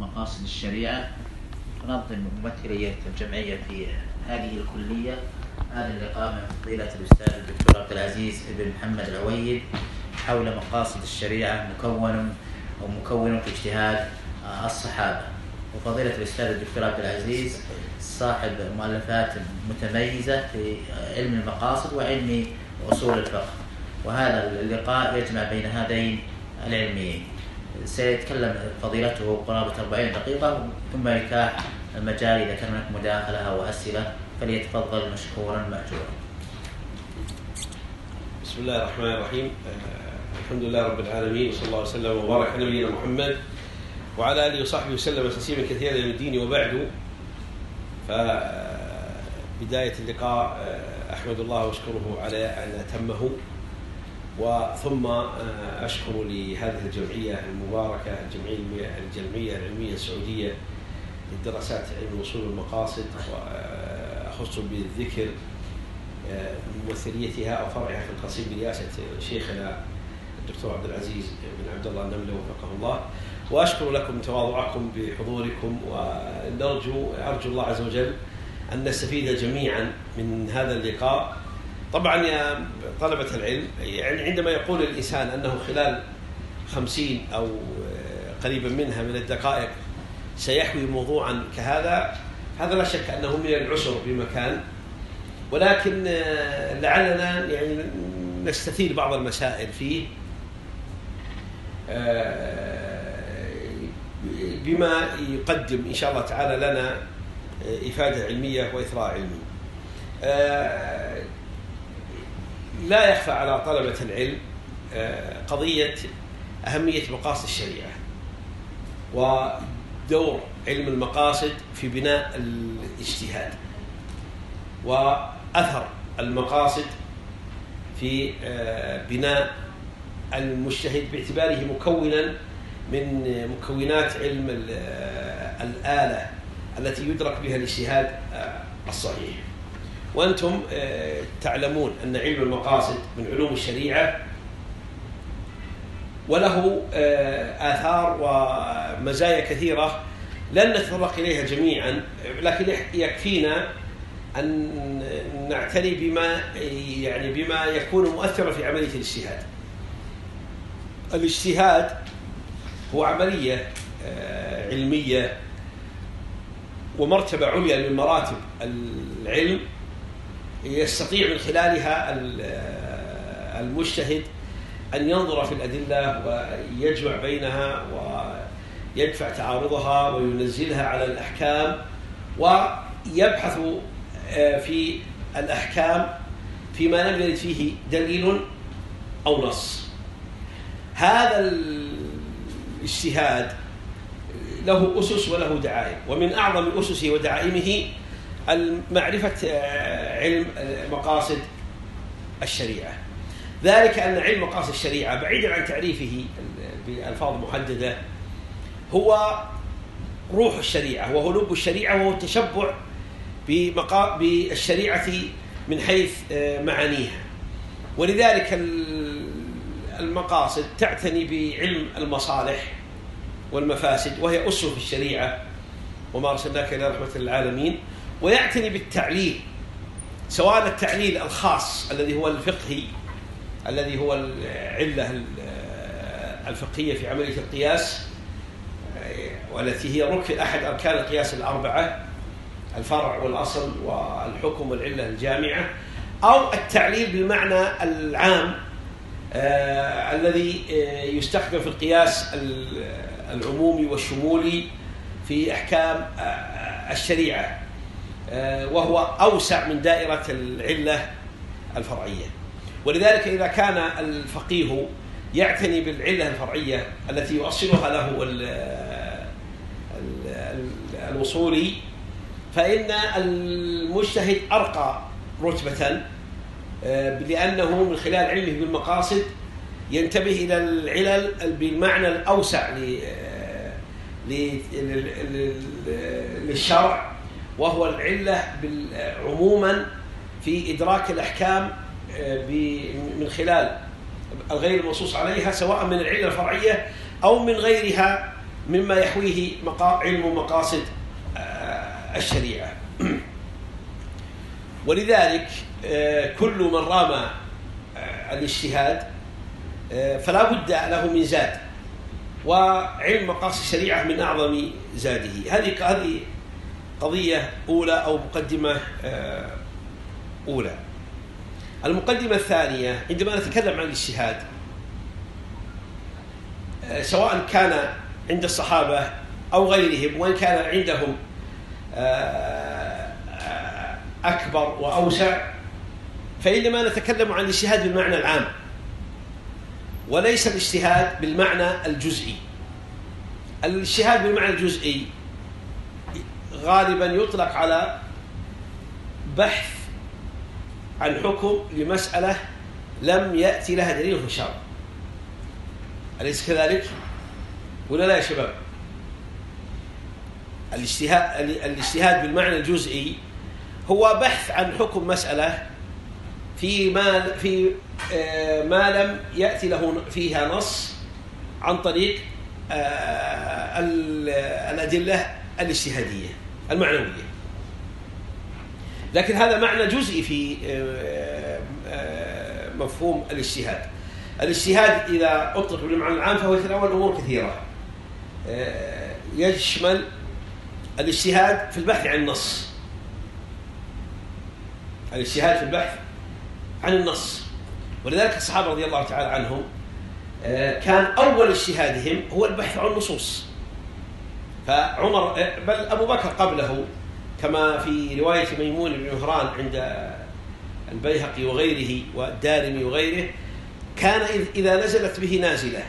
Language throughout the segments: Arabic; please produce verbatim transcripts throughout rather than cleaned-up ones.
مقاصد الشريعة. تنظم ممثلية الجمعية في هذه الكلية هذا اللقاء من فضيلة الأستاذ الدكتور عبد العزيز بن محمد العويد حول مقاصد الشريعة مكون أو مكون في اجتهاد الصحابة. وفضيلة الأستاذ الدكتور عبد العزيز صاحب مؤلفات متميزة في علم المقاصد وعلم أصول الفقه، وهذا اللقاء يجمع بين هذين العلميين. سيتكلم فضيلته قرابة أربعين دقيقة ثم يتاح المجال إذا كان هناك مداخلة أو أسئلة فليتفضل مشكورا مأجورا. بسم الله الرحمن الرحيم. الحمد لله رب العالمين، وصلى الله وسلم وبارك على نبينا محمد وعلى آله وصحبه وسلم تسليما كثيرا إلى الدين. وبعد، فبداية اللقاء أحمد الله وأشكره على أن أتمه، وثم أشكر لهذه الجمعية المباركة الجمعية الجمعية العلمية السعودية للدراسات علم وصول المقاصد، وأخص بالذكر ممثليتها أو فرعها في القصيم برئاسة شيخنا الدكتور عبد العزيز بن عبد الله النملي وفقه الله. وأشكر لكم تواضعكم بحضوركم، ونرجو أرجو الله عز وجل أن نستفيد جميعا من هذا اللقاء. طبعا يا طلبة العلم، يعني عندما يقول الإنسان أنه خلال خمسين أو قريبا منها من الدقائق سيحوي موضوعا كهذا، هذا لا شك أنه من العسر بمكان، ولكن لعلنا يعني نستثير بعض المسائل فيه بما يقدم إن شاء الله تعالى لنا إفادة علمية وإثراء علمي. لا يخفى على طلبة العلم قضية أهمية مقاصد الشريعة ودور علم المقاصد في بناء الاجتهاد، وأثر المقاصد في بناء المجتهد باعتباره مكونا من مكونات علم الآلة التي يدرك بها الاجتهاد الصحيح. وأنتم تعلمون أن علم المقاصد من علوم الشريعة، وله آثار ومزايا كثيرة لن نتطرق إليها جميعا، لكن يكفينا أن نعتني بما يعني بما يكون مؤثرا في عملية الاجتهاد. الاجتهاد هو عملية علمية ومرتبة عليا من مراتب العلم يستطيع من خلالها المجتهد أن ينظر في الأدلة ويجمع بينها ويدفع تعارضها وينزلها على الأحكام، ويبحث في الأحكام فيما لم يرد فيه دليل أو نص. هذا الاجتهاد له أسس وله دعائم، ومن أعظم أسسه ودعائمه معرفة علم مقاصد الشريعة. ذلك أن علم مقاصد الشريعة بعيدا عن تعريفه بألفاظ محددة هو روح الشريعة وهو لب الشريعة، وهو التشبع بالشريعة من حيث معانيها. ولذلك المقاصد تعتني بعلم المصالح والمفاسد، وهي أسس في الشريعة وما أرسلناك إلى رحمة للعالمين. ويعتني بالتعليل، سواء التعليل الخاص الذي هو الفقهي الذي هو العلة الفقهية في عملية القياس، والتي هي ركن أحد أركان القياس الأربعة: الفرع والأصل والحكم والعلة الجامعة، أو التعليل بالمعنى العام آه الذي آه يستخدم في القياس العمومي والشمولي في أحكام آه الشريعة، آه وهو أوسع من دائرة العلة الفرعية. ولذلك إذا كان الفقيه يعتني بالعلة الفرعية التي يؤصلها له الوصولي، فإن المجتهد أرقى رتبة، لأنه من خلال علمه بالمقاصد ينتبه إلى العلل بالمعنى الأوسع للشرع، وهو العلة عموما في إدراك الأحكام من خلال الغير المنصوص عليها، سواء من العلة الفرعية أو من غيرها مما يحويه علم مقاصد الشريعة. ولذلك كل من رام الاجتهاد فلا بد له من زاد، وعلم مقاصد الشريعة من أعظم زاده. هذه هذه قضية أولى أو مقدمة أولى. المقدمة الثانية، عندما نتكلم عن الاجتهاد سواء كان عند الصحابة أو غيرهم، وإن كان عندهم أكبر وأوسع، فإنما نتكلم عن الاجتهاد بالمعنى العام وليس الاجتهاد بالمعنى الجزئي. الاجتهاد بالمعنى الجزئي غالبا يطلق على بحث عن حكم لمسألة لم يأتي لها دليل في الشرع، أليس كذلك؟ ولا لا يا شباب؟ الاجتهاد الاجتهاد بالمعنى الجزئي هو بحث عن حكم مسألة في ما في ما لم يأتي له فيها نص عن طريق الأدلة الاجتهادية المعنوية. لكن هذا معنى جزئي في مفهوم الاجتهاد. الاجتهاد إذا أطلق بالمعنى العام فهو يتناول أمور كثيرة، يشمل الاجتهاد في البحث عن النص، الاجتهاد في البحث عن النص. ولذلك الصحابة رضي الله تعالى عنهم كان أول اجتهادهم هو البحث عن النصوص. فعمر بل أبو بكر قبله كما في رواية ميمون بن مهران عند البيهقي وغيره والدارمي وغيره، كان إذا نزلت به نازلة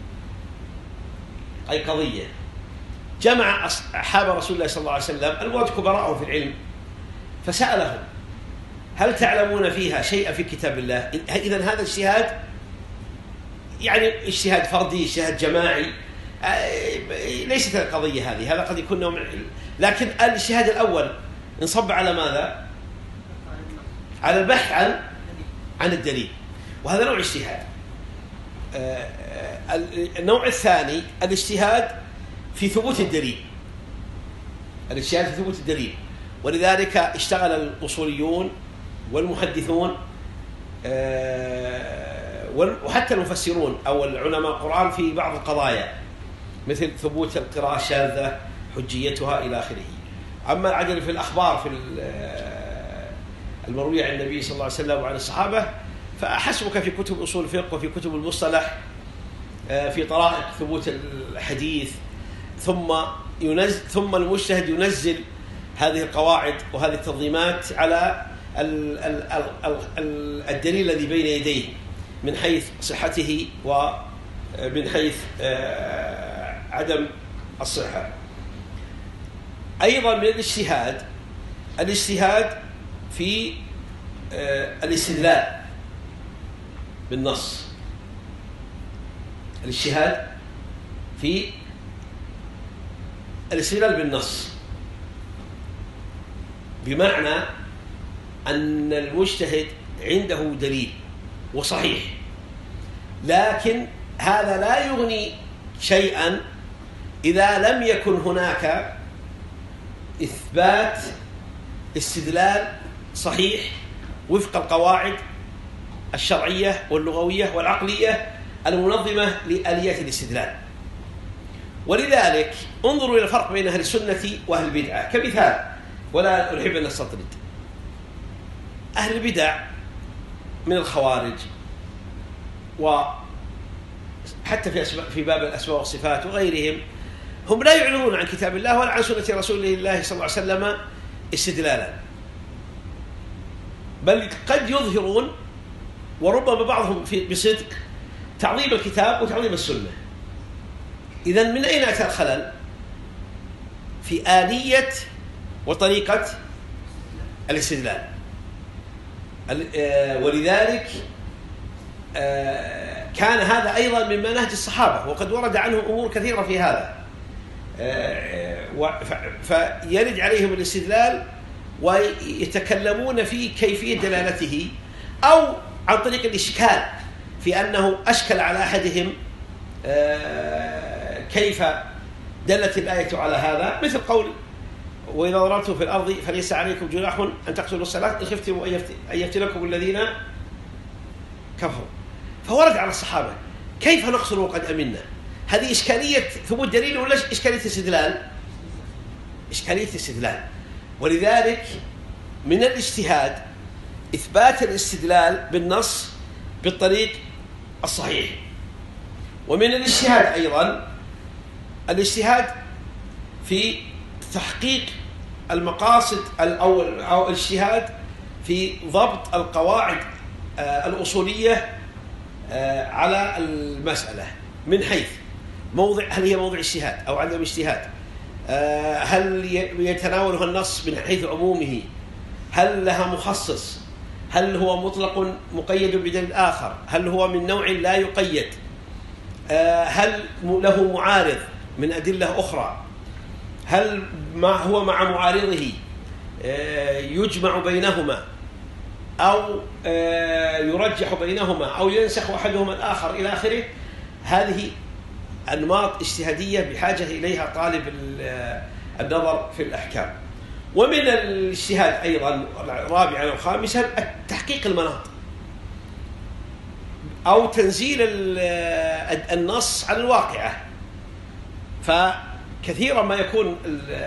أي قضية جمع أصحاب رسول الله صلى الله عليه وسلم المواد كبراءهم في العلم فسألهم هل تعلمون فيها شيئا في كتاب الله؟ إذن هذا اجتهاد، يعني اجتهاد فردي، اجتهاد جماعي، ليست القضية هذه، هذا قد يكون نوع من العلم. لكن الاجتهاد الأول انصب على ماذا؟ على البحث عن عن الدليل، وهذا نوع اجتهاد. النوع الثاني الاجتهاد في ثبوت الدليل، الاجتهاد في ثبوت الدليل. ولذلك اشتغل الأصوليون والمحدثون وحتى المفسرون أو العلماء القرآن في بعض القضايا مثل ثبوت القراءة الشاذة، حجيتها إلى آخره. أما العدل في الأخبار في المروية عن النبي صلى الله عليه وسلم وعن الصحابة فحسبك في كتب أصول الفقه وفي كتب المصطلح في طرائق ثبوت الحديث، ثم ينزل ثم المجتهد ينزل هذه القواعد وهذه التنظيمات على الدليل الذي بين يديه من حيث صحته ومن حيث عدم الصحة. أيضا من الاجتهاد الاجتهاد في الاستدلال بالنص، الاجتهاد في الاستدلال بالنص، بمعنى أن المجتهد عنده دليل وصحيح، لكن هذا لا يغني شيئا إذا لم يكن هناك إثبات استدلال صحيح وفق القواعد الشرعية واللغوية والعقلية المنظمة لآليات الاستدلال. ولذلك انظروا إلى الفرق بين أهل السنة وأهل البدعة كمثال، ولا أحب أن أستطرد. أهل البدع من الخوارج وحتى في في باب الأسماء والصفات وغيرهم، هم لا يعلنون عن كتاب الله ولا عن سنة رسول الله صلى الله عليه وسلم استدلالا، بل قد يظهرون وربما بعضهم في بصدق تعظيم الكتاب وتعظيم السنة. إذن من أين أتى الخلل؟ في آلية وطريقة الاستدلال. ولذلك كان هذا أيضا من منهج الصحابة، وقد ورد عنهم أمور كثيرة في هذا، فيرد عليهم الاستدلال ويتكلمون في كيفية دلالته، أو عن طريق الإشكال في أنه أشكل على أحدهم كيف دلت الآية على هذا، مثل قول وإذا ضربتم في الأرض فليس عليكم جناح أن تقتلوا الصلاة إن خفتم أن يفتنكم الذين كفروا. فورد على الصحابة كيف نقتل وقد أمنا؟ هذه إشكالية ثبوت دليل ولا إشكالية استدلال؟ إشكالية استدلال. ولذلك من الاجتهاد إثبات الاستدلال بالنص بالطريق الصحيح، ومن الاجتهاد أيضا الاجتهاد في تحقيق المقاصد أو أو الاجتهاد في ضبط القواعد الأصولية على المسألة من حيث موضع، هل هي موضع اجتهاد أو عدم اجتهاد، هل يتناولها النص من حيث عمومه، هل لها مخصص، هل هو مطلق مقيد بدليل آخر، هل هو من نوع لا يقيد، هل له معارض من أدلة أخرى، هل ما هو مع معارضه يجمع بينهما أو يرجح بينهما أو ينسخ أحدهما الآخر إلى آخره. هذه أنماط اجتهادية بحاجة إليها طالب النظر في الأحكام. ومن الاجتهاد أيضا رابعا أو خامسا تحقيق المناط أو تنزيل النص على الواقعة. فكثيرا ما يكون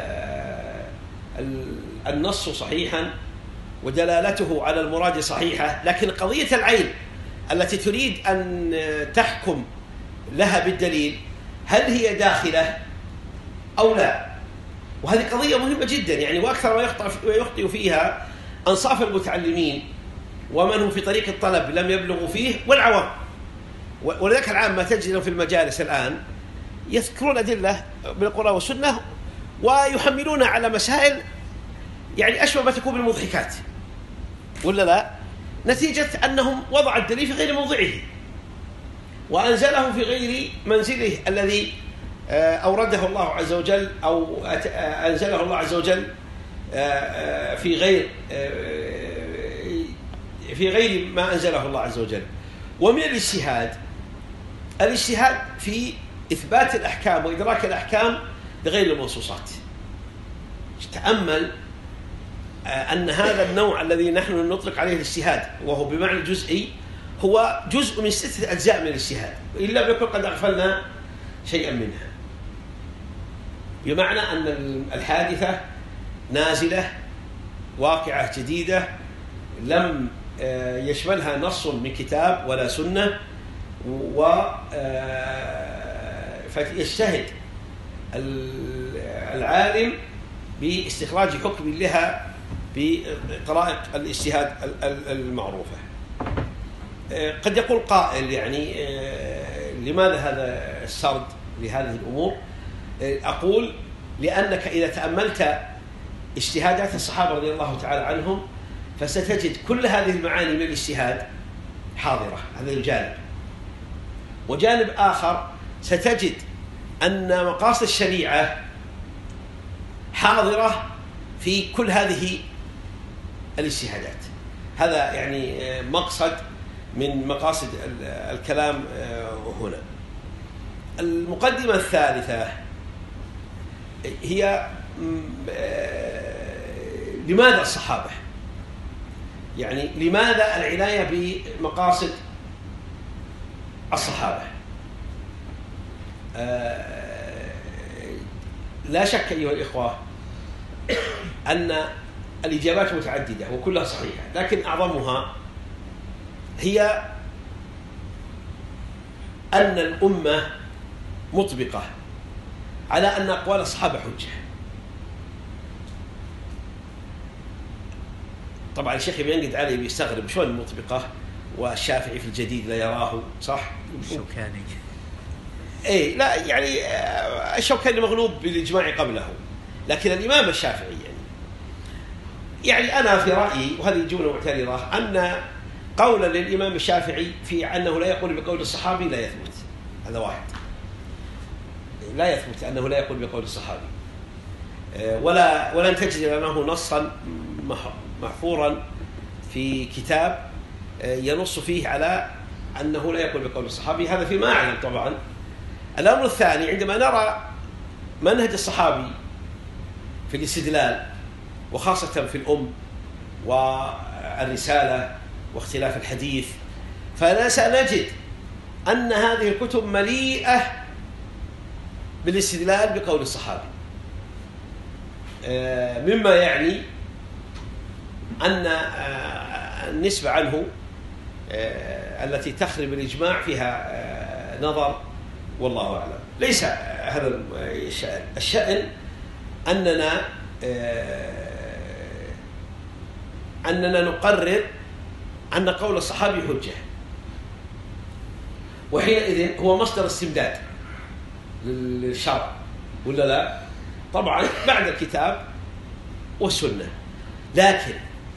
النص صحيحا ودلالته على المراد صحيحة، لكن قضية العين التي تريد أن تحكم لها بالدليل هل هي داخلة أو لا؟ وهذه قضية مهمة جدا يعني، وأكثر ما يخطئ فيها أنصاف المتعلمين ومن هم في طريق الطلب لم يبلغوا فيه والعوام. ولذلك العامة تجد في المجالس الآن يذكرون أدلة من القرآن والسنة ويحملون على مسائل يعني أشبه ما تكون بالمضحكات ولا لا، نتيجة أنهم وضع الدليل في غير موضعه وأنزله في غير منزله الذي أورده الله عز وجل أو أنزله الله عز وجل في غير في غير ما أنزله الله عز وجل. ومن الاجتهاد الاجتهاد في إثبات الأحكام وإدراك الأحكام بغير المنصوصات. تأمل أن هذا النوع الذي نحن نطلق عليه الاجتهاد وهو بمعنى جزئي هو جزء من ستة أجزاء من الاجتهاد، إلا بيكون قد أغفلنا شيئا منها. بمعنى أن الحادثة نازلة واقعة جديدة لم يشملها نص من كتاب ولا سنة، فيجتهد العالم باستخراج حكم لها بطرائق الاجتهاد المعروفة. قد يقول قائل يعني لماذا هذا السرد لهذه الأمور؟ أقول لأنك إذا تأملت اجتهادات الصحابة رضي الله تعالى عنهم فستجد كل هذه المعاني من الاجتهاد حاضرة. هذا الجانب. وجانب آخر ستجد أن مقاصد الشريعة حاضرة في كل هذه الاجتهادات. هذا يعني مقصد من مقاصد الكلام هنا. المقدمة الثالثة هي لماذا الصحابة؟ يعني لماذا العناية بمقاصد الصحابة؟ لا شك أيها الإخوة أن الإجابات متعددة وكلها صحيحة، لكن أعظمها هي أن الأمة مطبقة على أن أقوال الصحابة حجة. طبعا الشيخ ينقد عليه بيستغرب شلون مطبقة والشافعي في الجديد لا يراه، صح؟ الشوكاني إيه لا يعني الشوكاني مغلوب بالإجماع قبله، لكن الإمام الشافعي يعني يعني أنا في رأيي، وهذه جملة معترضة، أن قولا للإمام الشافعي في أنه لا يقول بقول الصحابي لا يثبت. هذا واحد، لا يثبت أنه لا يقول بقول الصحابي، ولا ولن تجد له نصا محفورا في كتاب ينص فيه على أنه لا يقول بقول الصحابي. هذا فيما أعلم. طبعا الأمر الثاني، عندما نرى منهج الصحابي في الاستدلال وخاصة في الأم والرسالة واختلاف الحديث، فسنجد أن هذه الكتب مليئة بالاستدلال بقول الصحابي، مما يعني أن النسبة عنه التي تخرب الإجماع فيها نظر، والله أعلم. ليس هذا الشأن، الشأن أننا أننا نقرر أن قول الصحابي حجة، وحينئذ هو مصدر استمداد للشرع، ولا لا؟ طبعا بعد الكتاب والسنة. لكن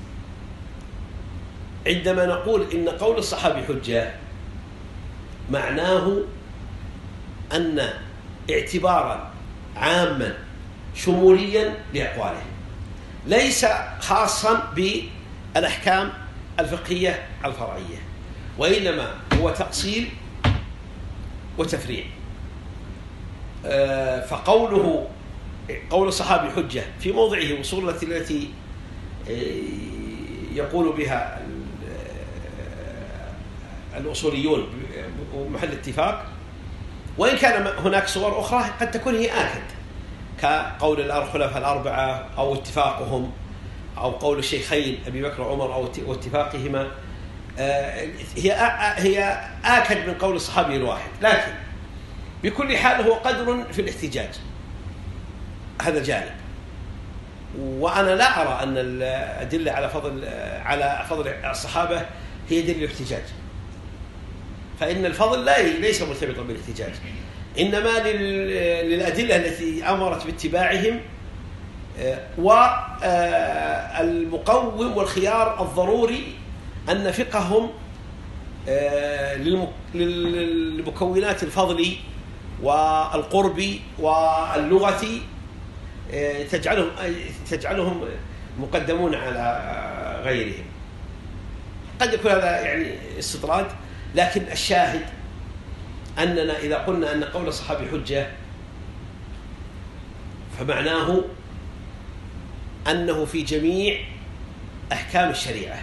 عندما نقول إن قول الصحابي حجة معناه أن اعتبارا عاما شموليا لأقواله، ليس خاصا بالأحكام الفقهية الفرعية، وإنما هو تأصيل وتفريع. فقوله قول الصحابي حجة في موضعه وصولة التي يقول بها الأصوليون محل اتفاق، وإن كان هناك صور أخرى قد تكون هي آكد، كقول الخلفاء الأربعة أو اتفاقهم، أو قول الشيخين أبي بكر وعمر أو اتفاقهما، هي هي آكد من قول الصحابي الواحد. لكن بكل حال هو قدر في الاحتجاج، هذا جانب. وأنا لا أرى أن الأدلة على فضل على فضل الصحابة هي دليل الاحتجاج، فإن الفضل لا ليس مرتبطا بالاحتجاج، إنما للأدلة التي أمرت باتباعهم، والمقوم والخيار الضروري أن فقههم للمكونات الفضل والقرب واللغة تجعلهم تجعلهم مقدمون على غيرهم. قد يكون هذا يعني استطراد، لكن الشاهد أننا إذا قلنا أن قول الصحابي حجة فمعناه أنه في جميع أحكام الشريعة،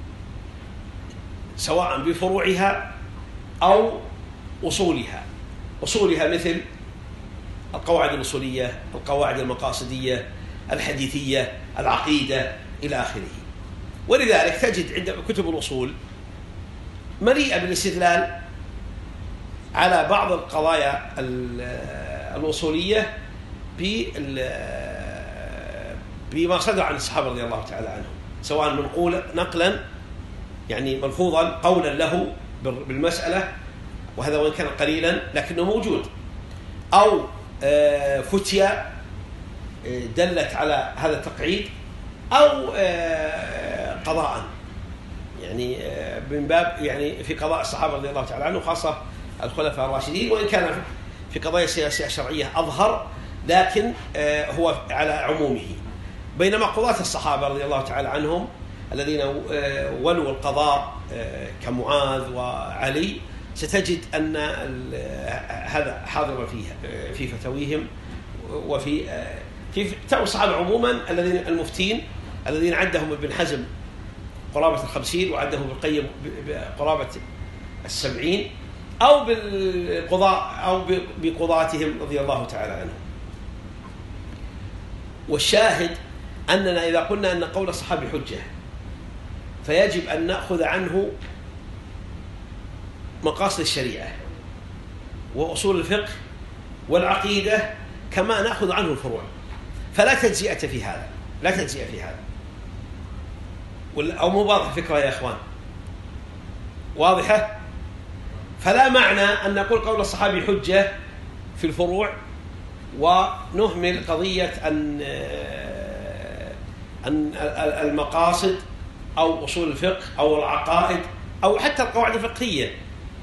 سواء بفروعها أو أصولها. أصولها مثل القواعد الأصولية، القواعد المقاصدية، الحديثية، العقيدة إلى آخره. ولذلك تجد عند كتب الأصول مليئة بالاستدلال على بعض القضايا الأصولية بما صدر عن الصحابة رضي الله تعالى عنهم، سواء منقولا نقلا يعني ملفوظا قولا له بالمسألة، وهذا وإن كان قليلا لكنه موجود، أو فتيا دلت على هذا التقعيد، أو قضاء يعني من باب يعني في قضاء الصحابة رضي الله تعالى عنهم، خاصة الخلفاء الراشدين، وإن كان في قضايا سياسية شرعية أظهر، لكن هو على عمومه. بينما قضاة الصحابة رضي الله تعالى عنهم الذين ولوا القضاء كمعاذ وعلي، ستجد أن هذا حاضر فيها في فتاويهم وفي في فتاوى الصحابة عموما، الذين المفتين الذين عدهم ابن حزم قرابة الخمسين، وعدهم ابن القيم قرابة السبعين، أو بالقضاء أو بقضاتهم رضي الله تعالى عنهم. والشاهد أننا إذا قلنا أن قول الصحابي حجة فيجب أن نأخذ عنه مقاصد الشريعة وأصول الفقه والعقيدة، كما نأخذ عنه الفروع، فلا تجزئة في هذا، لا تجزئة في هذا. أو مو واضح الفكرة يا إخوان؟ واضحة؟ فلا معنى أن نقول قول الصحابي حجة في الفروع ونهمل قضية أن أن المقاصد أو أصول الفقه أو العقائد أو حتى القواعد الفقهية.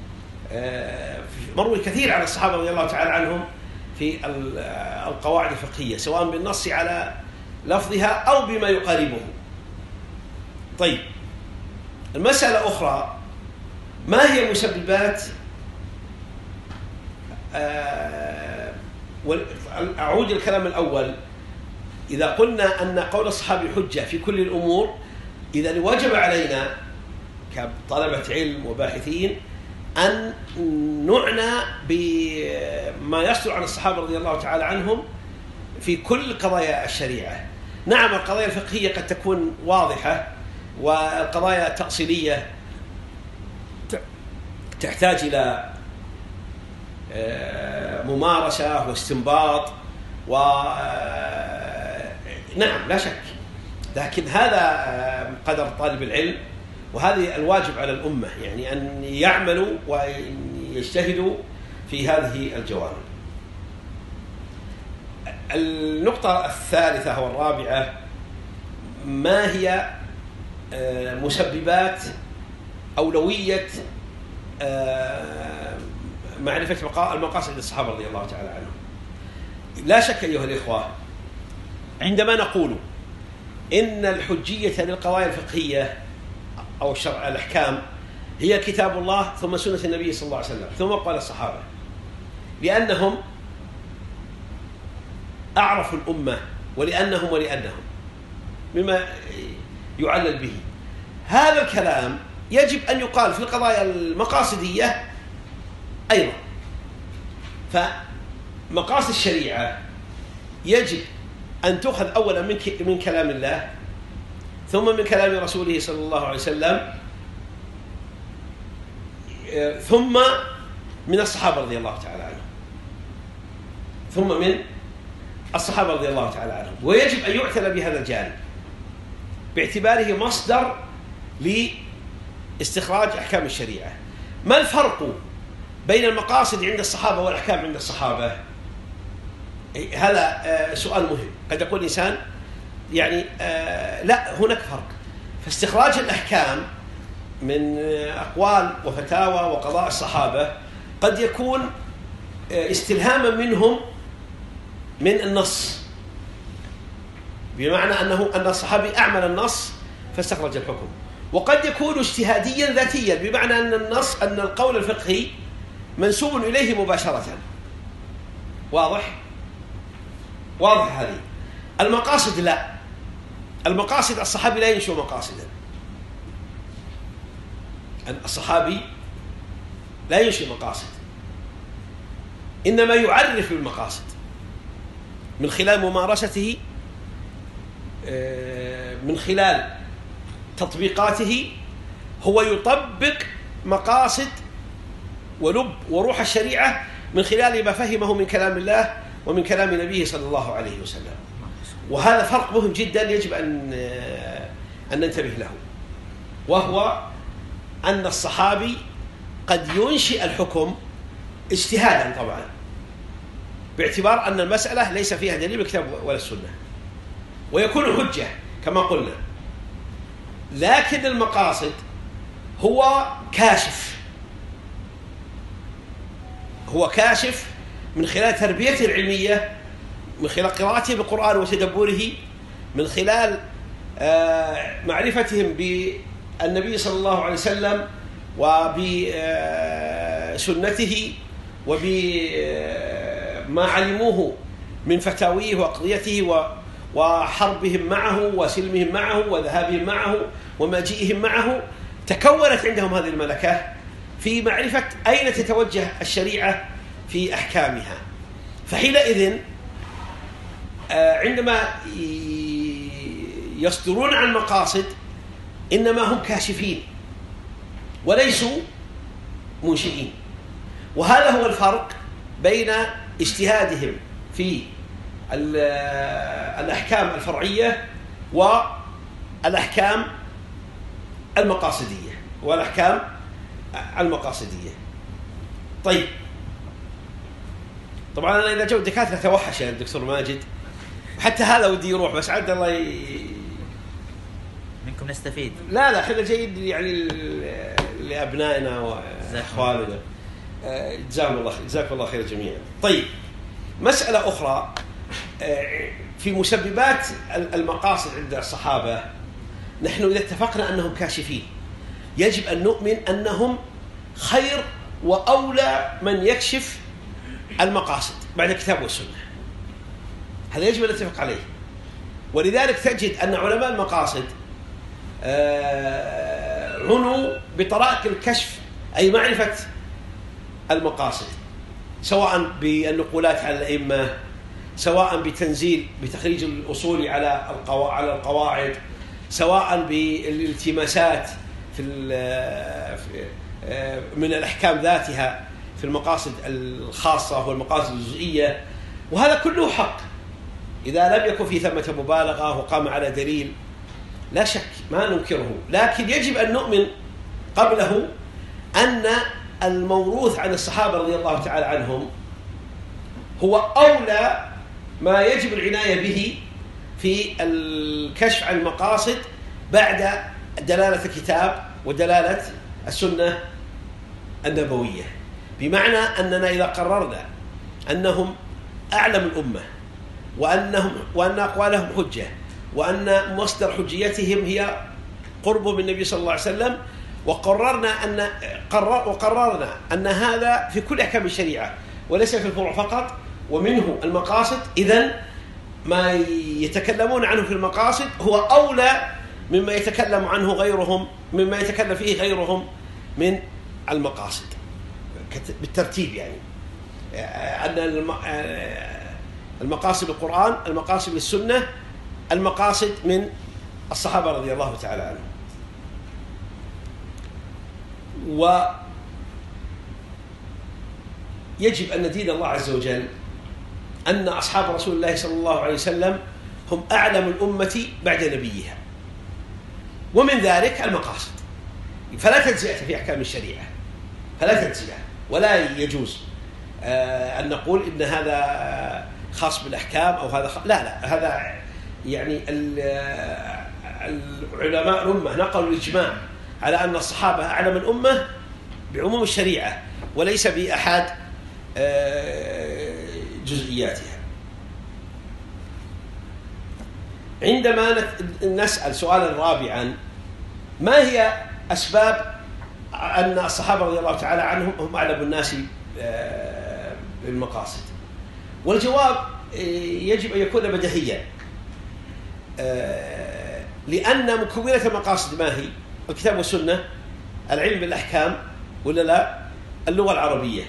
مروي كثير عن الصحابة رضي الله تعالى عنهم في القواعد الفقهية، سواء بالنص على لفظها أو بما يقاربه. طيب، المسألة أخرى، ما هي مسببات أعود الكلام الأول، إذا قلنا أن قول الصحابي حجة في كل الأمور، إذا وجب علينا كطلبة علم وباحثين أن نعنى بما يصدر عن الصحابة رضي الله تعالى عنهم في كل قضايا الشريعة. نعم القضايا الفقهية قد تكون واضحة، والقضايا التأصيلية تحتاج إلى ممارسة واستنباط و نعم لا شك، لكن هذا قدر طالب العلم، وهذه الواجب على الأمة، يعني أن يعملوا ويجتهدوا في هذه الجوانب. النقطة الثالثة والرابعة، ما هي مسببات أولوية معرفة المقاصد الصحابة رضي الله تعالى عنهم؟ لا شك أيها الإخوة، عندما نقول إن الحجية للقضايا الفقهية أو الشرع الأحكام هي كتاب الله ثم سنة النبي صلى الله عليه وسلم ثم قال الصحابة، لأنهم أعرفوا الأمة ولأنهم ولأنهم مما يعلل به. هذا الكلام يجب أن يقال في القضايا المقاصدية أيضا. فمقاصد الشريعة يجب أن تؤخذ أولا من من كلام الله، ثم من كلام رسوله صلى الله عليه وسلم، ثم من الصحابة رضي الله تعالى عنهم، ثم من الصحابة رضي الله تعالى عنهم. ويجب أن يعتنى بهذا الجانب باعتباره مصدر لاستخراج أحكام الشريعة. ما الفرق بين المقاصد عند الصحابة والأحكام عند الصحابة؟ هذا سؤال مهم. قد يقول الإنسان يعني لا، هناك فرق. فاستخراج الأحكام من أقوال وفتاوى وقضاء الصحابة قد يكون استلهاما منهم من النص، بمعنى أنه أن الصحابي أعمل النص فاستخرج الحكم، وقد يكون اجتهاديا ذاتيا، بمعنى أن النص أن القول الفقهي منسوب إليه مباشرة. واضح؟ واضح هذه. المقاصد لا، المقاصد الصحابي لا ينشئ مقاصدا، الصحابي لا ينشئ مقاصد، إنما يعرف بالمقاصد من خلال ممارسته، من خلال تطبيقاته. هو يطبق مقاصد ولب وروح الشريعة من خلال ما فهمه من كلام الله ومن كلام نبيه صلى الله عليه وسلم. وهذا فرق مهم جدا يجب أن أن ننتبه له، وهو أن الصحابي قد ينشئ الحكم اجتهادا طبعا، باعتبار أن المسألة ليس فيها دليل بالكتاب ولا السنة، ويكون حجة كما قلنا. لكن المقاصد هو كاشف، هو كاشف من خلال تربيته العلمية، من خلال قراءته بالقرآن وتدبره، من خلال معرفتهم بالنبي صلى الله عليه وسلم وبسنته وبما علموه من فتاويه وأقضيته وحربهم معه وسلمهم معه وذهابهم معه ومجيئهم معه. تكونت عندهم هذه الملكة في معرفة أين تتوجه الشريعة في أحكامها. فحينئذ عندما يصدرون عن مقاصد إنما هم كاشفين وليسوا منشئين. وهذا هو الفرق بين اجتهادهم في الأحكام الفرعية والأحكام المقاصدية والأحكام المقاصدية. طيب، طبعا أنا إذا جو الدكاترة توحش يا الدكتور ماجد، وحتى هذا ودي يروح، بس عاد الله ي... منكم نستفيد. لا لا احنا جيد يعني لأبنائنا وأخواننا، جزاهم الله خير، جزاكم الله خير جميعا. طيب، مسألة أخرى في مسببات المقاصد عند الصحابة، نحن إذا اتفقنا أنهم كاشفين يجب أن نؤمن أنهم خير وأولى من يكشف المقاصد بعد الكتاب والسنة، هذا يجب أن نتفق عليه. ولذلك تجد أن علماء المقاصد عنوا بطرائق الكشف، أي معرفة المقاصد، سواء بالنقولات على الأئمة، سواء بتنزيل بتخريج الأصول على على القواعد، سواء بالالتماسات في من الأحكام ذاتها في المقاصد الخاصة والمقاصد الجزئية. وهذا كله حق إذا لم يكن في ثمة مبالغة وقام على دليل، لا شك ما ننكره، لكن يجب أن نؤمن قبله أن الموروث عن الصحابة رضي الله تعالى عنهم هو أولى ما يجب العناية به في الكشف عن المقاصد بعد دلالة الكتاب ودلالة السنة النبوية. بمعنى أننا إذا قررنا أنهم أعلم الأمة وأنهم وأن أقوالهم حجة وأن مصدر حجيتهم هي قرب من النبي صلى الله عليه وسلم، وقررنا أن قرر وقررنا أن هذا في كل أحكام الشريعة وليس في الفروع فقط ومنه المقاصد، إذن ما يتكلمون عنه في المقاصد هو أولى مما يتكلم عنه غيرهم، مما يتكلم فيه غيرهم من المقاصد بالترتيب. يعني أن المقاصد القرآن، المقاصد السنة، المقاصد من الصحابة رضي الله تعالى عنهم. ويجب أن ندين الله عز وجل أن أصحاب رسول الله صلى الله عليه وسلم هم أعلم الأمة بعد نبيها، ومن ذلك المقاصد، فلا تجزئة في أحكام الشريعة، فلا تجزئة، ولا يجوز أن نقول إن هذا خاص بالأحكام أو هذا خ... لا لا هذا يعني العلماء الأمة نقلوا الإجماع على أن الصحابة أعلم الأمة بعموم الشريعة وليس بأحد جزئياتها. عندما نسأل سؤالا رابعا: ما هي أسباب أن الصحابة رضي الله تعالى عنهم هم أعلم الناس بالمقاصد؟ والجواب يجب أن يكون بديهيا، لأن مكونات المقاصد ما هي؟ الكتاب والسنة، العلم بالأحكام، ولا لا؟ اللغة العربية،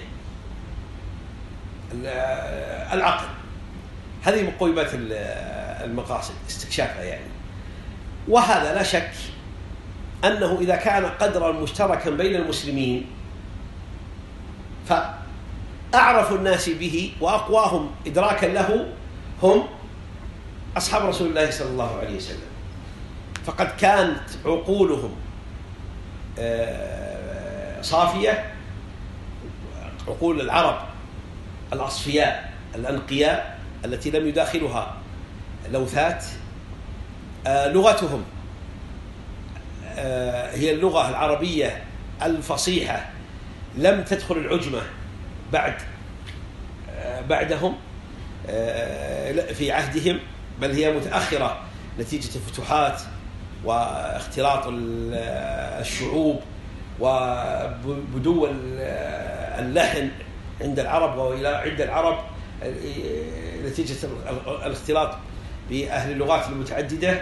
العقل، هذه مقومات المقاصد استكشافها يعني. وهذا لا شك أنه إذا كان قدرا مشتركا بين المسلمين فأعرف الناس به وأقواهم إدراكا له هم أصحاب رسول الله صلى الله عليه وسلم، فقد كانت عقولهم صافية، عقول العرب الأصفياء الأنقياء التي لم يداخلها لوثات. لغتهم هي اللغة العربية الفصيحة، لم تدخل العجمة بعد بعدهم في عهدهم، بل هي متأخرة نتيجة الفتوحات واختلاط الشعوب وبدو اللحن عند العرب وإلى عند العرب نتيجة الاختلاط بأهل اللغات المتعددة.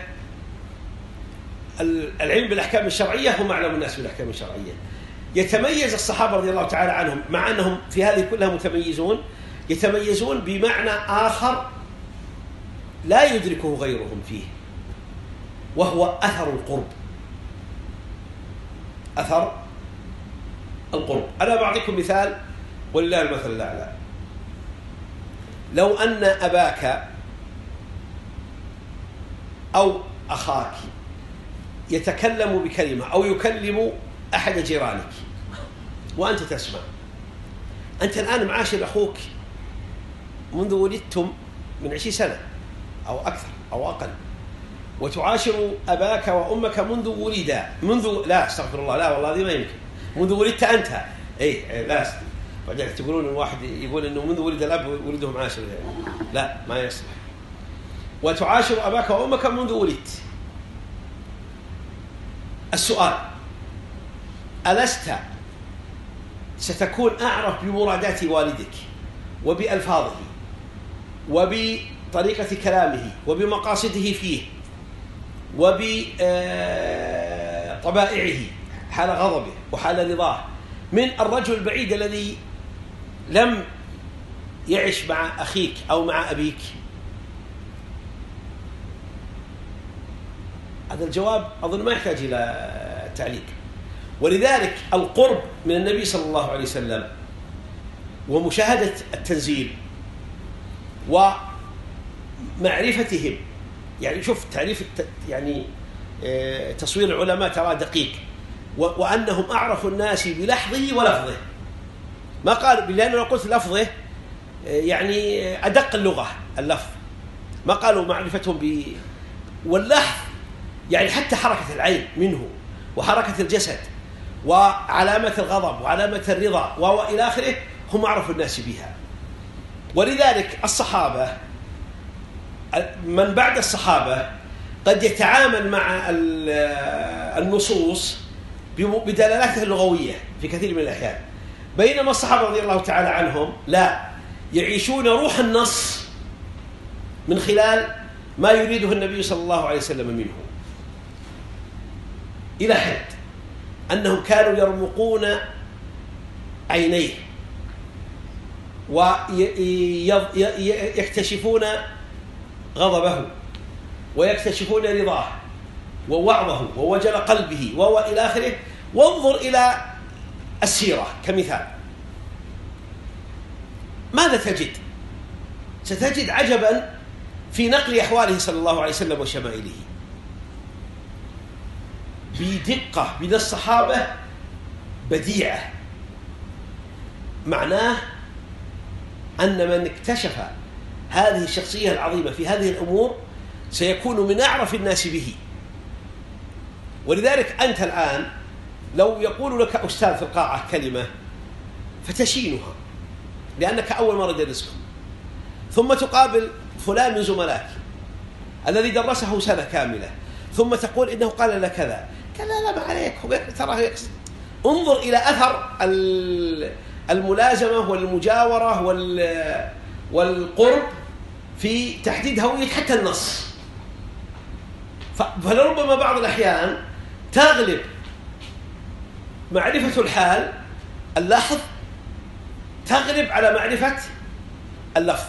العلم بالأحكام الشرعية هم أعلم الناس بالأحكام الشرعية. يتميز الصحابة رضي الله تعالى عنهم، مع أنهم في هذه كلها متميزون، يتميزون بمعنى آخر لا يدركه غيرهم فيه، وهو أثر القرب. أثر القرب. أنا بعطيكم مثال ولله المثل الأعلى. لو أن أباك أو أخاك يتكلم بكلمة أو يكلم أحد جيرانك وأنت تسمع، أنت الآن معاشر أخوك منذ ولدتم من عشرين سنة أو أكثر أو أقل، وتعاشر أباك وأمك منذ ولدا منذ لا استغفر الله لا والله دي ما يمكن منذ ولدت أنت إيه لا بعدين تقولون الواحد يقول إنه منذ ولد الأب ولده معاشر، لا ما يصلح. وتعاشر أباك وأمك منذ ولدت. السؤال: ألست ستكون أعرف بمرادات والدك وبألفاظه وبطريقة كلامه وبمقاصده فيه وبطبائعه حال غضبه وحال رضاه من الرجل البعيد الذي لم يعش مع أخيك أو مع أبيك؟ هذا الجواب أظن ما يحتاج إلى تعليق. ولذلك القرب من النبي صلى الله عليه وسلم ومشاهدة التنزيل ومعرفتهم، يعني شوف تعريف يعني تصوير العلماء ترى دقيق، وأنهم أعرف الناس بلحظه ولفظه. ما قال لأنه لو قلت لفظه يعني أدق اللغة اللفظ، ما قالوا معرفتهم ب واللحظ يعني حتى حركة العين منه وحركة الجسد وعلامة الغضب وعلامة الرضا وإلى آخره، هم أعرف الناس بها. ولذلك الصحابة من بعد الصحابة قد يتعامل مع النصوص بدلالاتها اللغوية في كثير من الأحيان، بينما الصحابة رضي الله تعالى عنهم لا، يعيشون روح النص من خلال ما يريده النبي صلى الله عليه وسلم منه، إلى حد أنهم كانوا يرمقون عينيه ويكتشفون غضبه ويكتشفون رضاه ووعظه ووجل قلبه وإلى آخره. وانظر إلى السيرة كمثال، ماذا تجد؟ ستجد عجبا في نقل أحواله صلى الله عليه وسلم وشمائله بدقة من الصحابة بديعة. معناه أن من اكتشف هذه الشخصية العظيمة في هذه الأمور سيكون من أعرف الناس به. ولذلك أنت الآن لو يقول لك أستاذ في القاعة كلمة فتشينها لأنك أول مرة درسكم، ثم تقابل فلان من زملائك الذي درسه سنة كاملة ثم تقول إنه قال لك كذا كذا، لا ما عليك تراه يقصد. انظر إلى أثر الملازمة والمجاورة والقرب في تحديد هوية حتى النص. فلربما بعض الأحيان تغلب معرفة الحال اللحظ تغلب على معرفة اللفظ.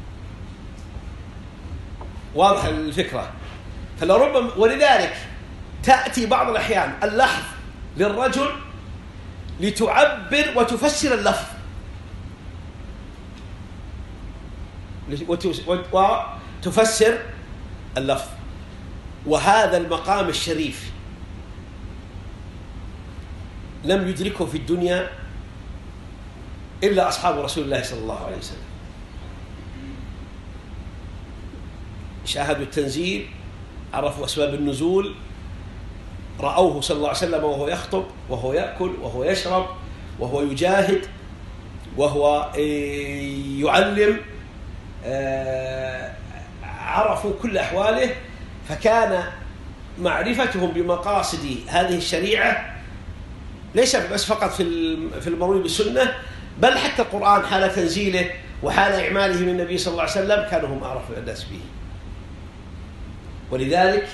واضح الفكرة؟ فلربما ولذلك تأتي بعض الأحيان اللحظ للرجل لتعبر وتفسر اللفظ وتفسر اللفظ. وهذا المقام الشريف لم يدركه في الدنيا إلا أصحاب رسول الله صلى الله عليه وسلم. شاهدوا التنزيل، عرفوا أسباب النزول، رأوه صلى الله عليه وسلم وهو يخطب وهو يأكل وهو يشرب وهو يجاهد وهو يعلم، عرفوا كل أحواله. فكان معرفتهم بمقاصد هذه الشريعة ليس بس فقط في المروي بالسنة، بل حتى القرآن حال تنزيله وحال إعماله من النبي صلى الله عليه وسلم كانوا هم أعرف الناس به. ولذلك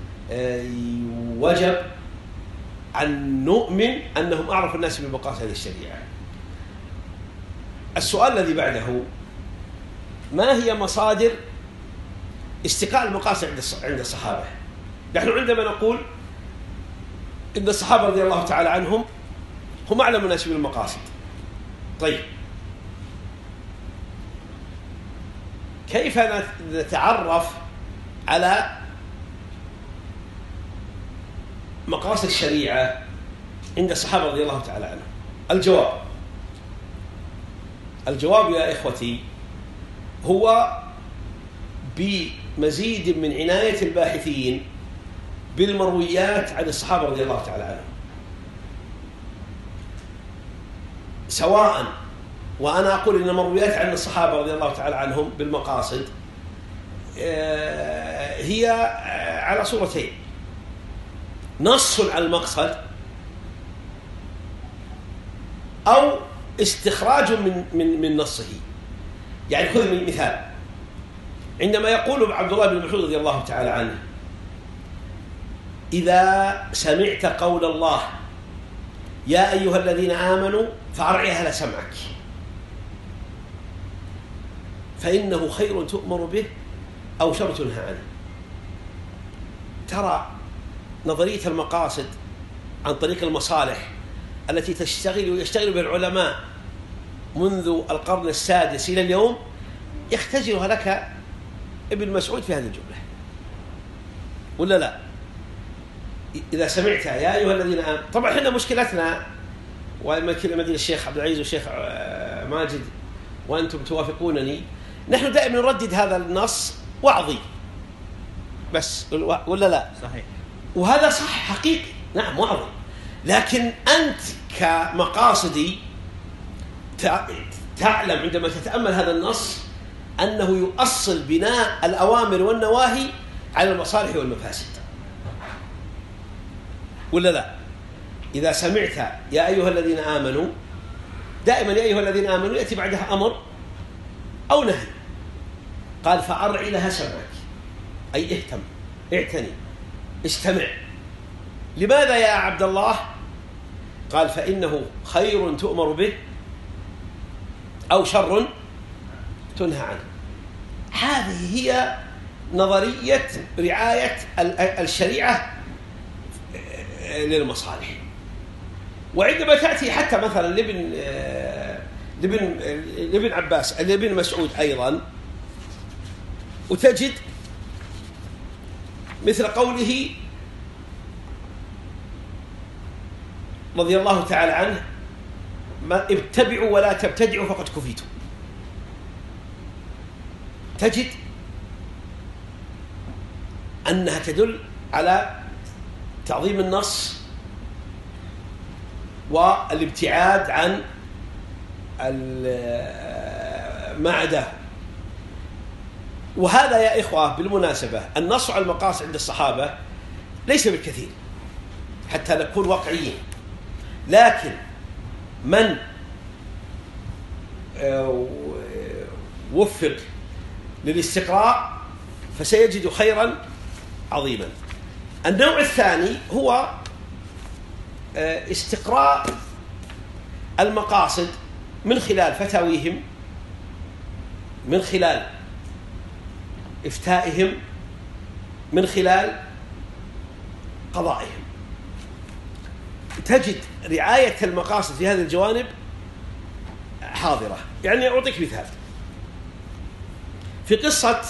وجب أن نؤمن أنهم أعرف الناس بمقاصد هذه الشريعة. السؤال الذي بعده: ما هي مصادر استقاء المقاصد عند الصحابة؟ نحن عندما نقول إن الصحابة رضي الله تعالى عنهم هم أعلم الناس بالمقاصد، طيب كيف نتعرف على مقاصد الشريعة عند الصحابة رضي الله تعالى عنهم؟ الجواب الجواب يا إخوتي هو بمزيد من عناية الباحثين بالمرويات عن الصحابة رضي الله تعالى عنهم، سواء وأنا أقول إن المرويات عن الصحابة رضي الله تعالى عنهم بالمقاصد هي على صورتين: نص على المقصد أو استخراج من من من نصه. يعني خذ من مثال: عندما يقول عبد الله بن مسعود رضي الله تعالى عنه: إذا سمعت قول الله يا أيها الذين آمنوا فأرعي أهل سمعك فإنه خير تؤمر به أو شر تنهى عنه. ترى نظرية المقاصد عن طريق المصالح التي تشتغل ويشتغل بها العلماء منذ القرن السادس إلى اليوم يختزلها لك ابن مسعود في هذه الجملة، ولا لا؟ إذا سمعت يا أيها الذين آمنوا. طبعا احنا مشكلتنا، وما كل مدينة الشيخ عبد العزيز والشيخ ماجد وأنتم توافقونني، نحن دائما نردد هذا النص وعظي بس، ولا لا؟ صحيح. وهذا صح حقيقي، نعم وعظي، لكن أنت كمقاصدي تعلم عندما تتأمل هذا النص أنه يؤصل بناء الأوامر والنواهي على المصالح والمفاسد، ولا لا؟ إذا سمعت يا أيها الذين آمنوا، دائما يا أيها الذين آمنوا يأتي بعدها أمر أو نهي. قال فأرعي لها سمعك، أي اهتم، اعتني، استمع. لماذا يا عبد الله؟ قال فإنه خير تؤمر به أو شر تنهى عنه. هذه هي نظرية رعاية الشريعة للمصالح. وعندما تأتي حتى مثلا لابن لابن لابن عباس لابن مسعود أيضا، وتجد مثل قوله رضي الله تعالى عنه: ما اتبعوا ولا تبتدعوا فقد كفيتم. تجد أنها تدل على تعظيم النص والابتعاد عن ما عداه. وهذا يا إخوة بالمناسبة النص على المقاصد عند الصحابة ليس بالكثير حتى نكون واقعيين، لكن من وفق للاستقراء فسيجد خيرا عظيما. النوع الثاني هو استقراء المقاصد من خلال فتاويهم، من خلال إفتائهم، من خلال قضائهم. تجد رعاية المقاصد في هذه الجوانب حاضرة. يعني أعطيك مثال في قصة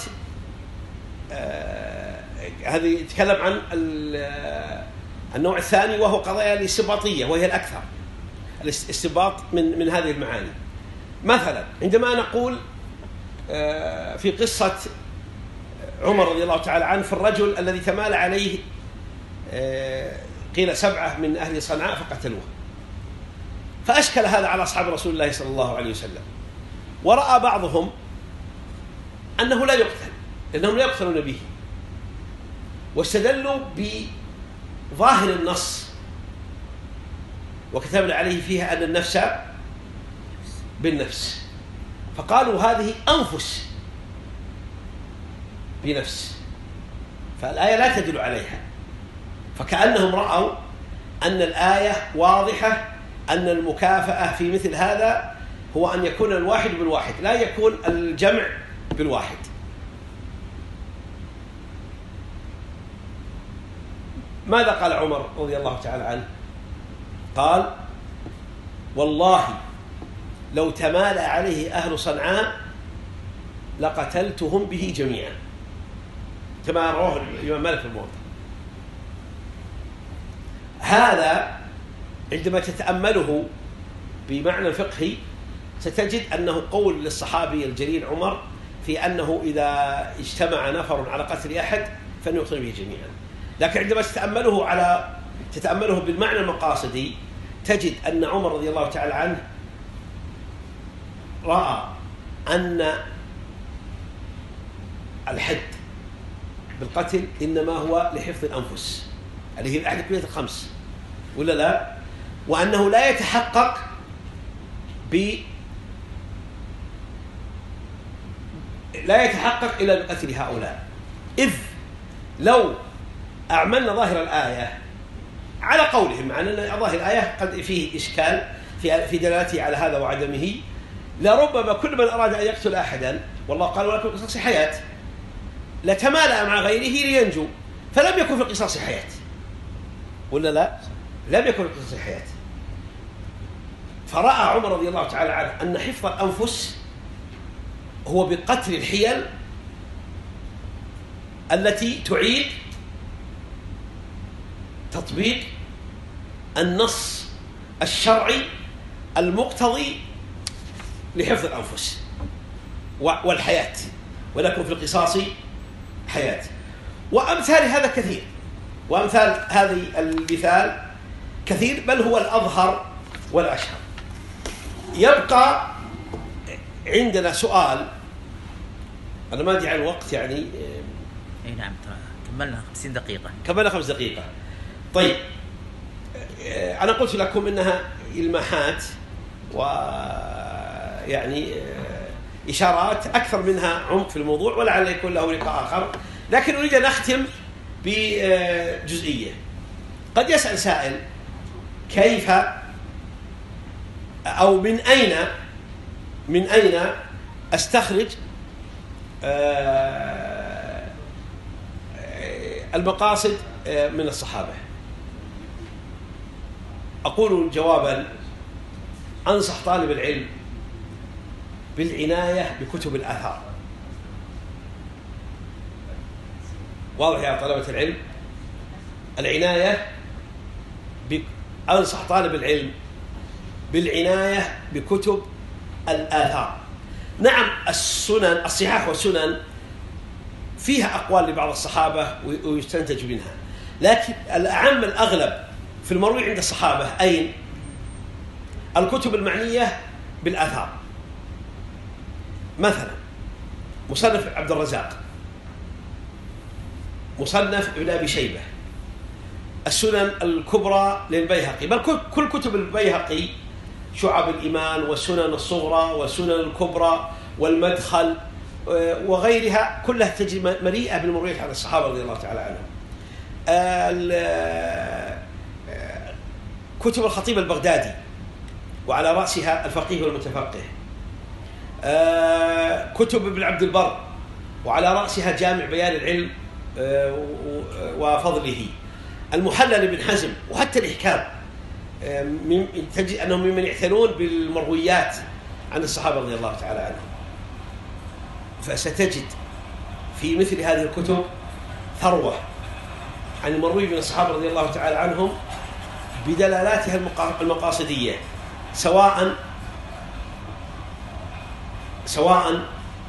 آه هذه يتكلم عن النوع الثاني وهو قضايا الاستباطية، وهي الأكثر الاستباط من من هذه المعاني. مثلا عندما نقول آه في قصة عمر رضي الله تعالى عنه في الرجل الذي تمال عليه آه قيل سبعة من أهل صنعاء فقتلوه، فأشكل هذا على أصحاب رسول الله صلى الله عليه وسلم، ورأى بعضهم أنه لا يقتل لأنهم لا يقتلون به، واستدلوا بظاهر النص وكتبنا عليه فيها أن النفس بالنفس، فقالوا هذه أنفس بنفس، فالآية لا تدل عليها. فكأنهم رأوا أن الآية واضحة أن المكافأة في مثل هذا هو أن يكون الواحد بالواحد، لا يكون الجمع بالواحد. ماذا قال عمر رضي الله تعالى عنه؟ قال والله لو تمالى عليه أهل صنعاء لقتلتهم به جميعا، كما رواه الإمام مالك في الموطأ. هذا عندما تتأمله بمعنى فقهي ستجد أنه قول للصحابي الجليل عمر في أنه إذا اجتمع نفر على قتل أحد فإنه يقتل به جميعا. لكن عندما تتأمله على تتأمله بالمعنى المقاصدي تجد أن عمر رضي الله تعالى عنه رأى أن الحد بالقتل إنما هو لحفظ الأنفس، اللي هي أحد الكليات الخمس، ولا لا؟ وأنه لا يتحقق لا يتحقق إلا بقتل هؤلاء. إذ لو أعملنا ظاهر الآية على قولهم، مع أن ظاهر الآية قد فيه إشكال في دلالته على هذا وعدمه، لربما كل من أراد أن يقتل أحدا والله قال ولكم في القصاص حياة لتمالأ مع غيره لينجو، فلم يكن في القصاص حياة، ولا لا؟ لم يكن في القصاص حياة. فرأى عمر رضي الله تعالى عنه أن حفظ الأنفس هو بقتل الحيل التي تعيد تطبيق النص الشرعي المقتضي لحفظ الأنفس والحياة، ولكن في القصاص حياة. وأمثال هذا كثير، وأمثال هذه المثال كثير، بل هو الأظهر والأشهر. يبقى عندنا سؤال، أنا ما أدري عن الوقت يعني. أي نعم، كملنا خمسين دقيقة. كملنا خمس دقيقة. طيب، أنا قلت لكم إنها إلماحات ويعني إشارات أكثر منها عمق في الموضوع، ولعل يكون له لقاء آخر، لكن أريد أن أختم بجزئية. قد يسأل سائل كيف أو من أين من أين أستخرج المقاصد من الصحابة؟ أقول جوابا: أنصح طالب العلم بالعناية بكتب الآثار. واضح يا طلبة العلم؟ العناية ب... أنصح طالب العلم بالعناية بكتب الآثار. نعم، السنن الصحاح والسنن فيها أقوال لبعض الصحابة ويستنتج منها، لكن الأعم الأغلب في المروي عند الصحابة أين؟ الكتب المعنية بالآثار. مثلا مصنف عبد الرزاق، مصنف ابن أبي شيبة، السنن الكبرى للبيهقي، بل كل كتب البيهقي، شعب الإيمان والسنن الصغرى والسنن الكبرى والمدخل وغيرها، كلها تجد مليئة بالمرويات عن الصحابة رضي الله تعالى عنهم. كتب الخطيب البغدادي وعلى رأسها الفقيه والمتفقه، كتب ابن عبد البر وعلى رأسها جامع بيان العلم وفضله، المحلل ابن حزم، وحتى الإحكام، تجد أنهم ممن يعتنون بالمرويات عن الصحابة رضي الله تعالى عنهم. فستجد في مثل هذه الكتب ثروة عن المروي من الصحابة رضي الله تعالى عنهم بدلالاتها المقاصدية، سواء سواء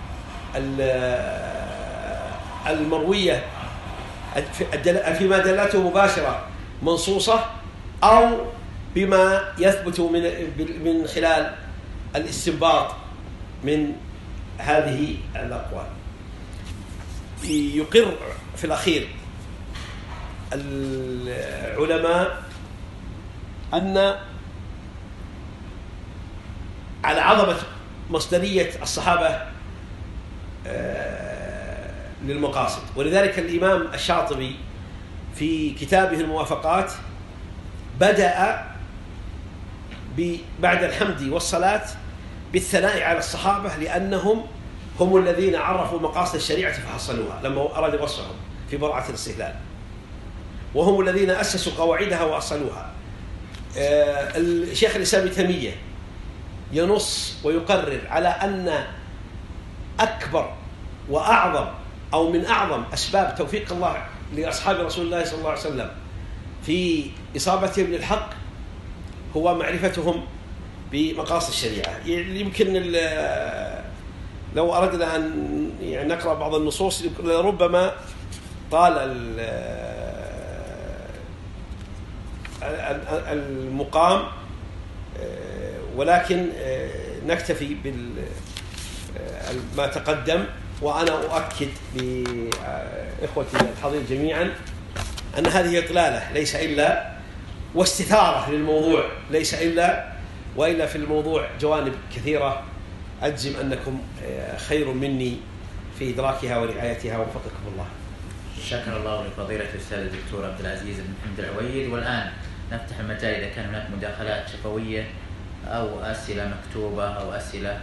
المروية فيما دلالته مباشرة منصوصة، أو بما يثبت من من خلال الاستنباط من هذه الأقوال. يقر في الأخير العلماء أن على عظمة مصدرية الصحابة للمقاصد، ولذلك الإمام الشاطبي في كتابه الموافقات بدأ بعد الحمد والصلاة بالثناء على الصحابة، لأنهم هم الذين عرفوا مقاصد الشريعة فحصلوها لما أراد وصفهم في براءة الاستهلال، وهم الذين أسسوا قواعدها وأصلوها. الشيخ الإسلام ابن تيمية ينص ويقرر على أن أكبر وأعظم أو من أعظم أسباب توفيق الله لأصحاب رسول الله صلى الله عليه وسلم في إصابتهم للحق هو معرفتهم بمقاصد الشريعة. يمكن لو أردنا أن يعني نقرأ بعض النصوص ربما طال المقام، ولكن نكتفي بما تقدم. وأنا أؤكد لإخوتي الحاضرين جميعا أن هذه إطلالة ليس إلا واستثارة للموضوع ليس إلا، وإلا في الموضوع جوانب كثيرة أجزم أنكم خير مني في إدراكها ورعايتها، وفقكم الله. شكر الله لفضيلة الأستاذ الدكتور عبد العزيز بن محمد العويد. والآن نفتح المجال إذا كان هناك مداخلات شفوية أو أسئلة مكتوبة أو أسئلة.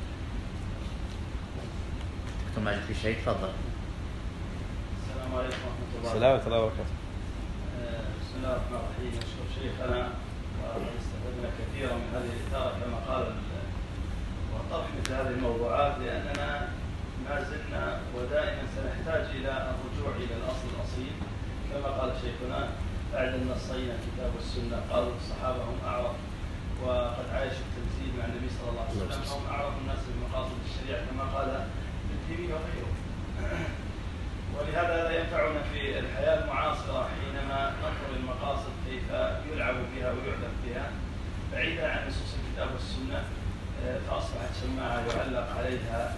دكتور ماجد في شيء؟ تفضل. السلام عليكم ورحمة الله. السلام ورحمة الله وبركاته. بسم الله الرحمن الرحيم. أشكر شيخنا وقد استفدنا كثيرا من هذه الإثارة كما قال وطرح مثل هذه الموضوعات، لأننا ما زلنا ودائما سنحتاج إلى الرجوع إلى الأصل الأصيل كما قال شيخنا: بعد النصين الكتاب والسنة. قالوا الصحابة هم أعرف، وقد عايشوا التمثيل مع النبي صلى الله عليه وسلم، هم أعرف الناس بمقاصد الشريعة كما قال ابن تيمية وغيره. ولهذا لا ينفعنا في الحياة المعاصرة حينما ننظر المقاصد كيف يلعب بها ويعلق بها بعيدا عن نصوص الكتاب والسنة، فأصبحت شماعة يعلق عليها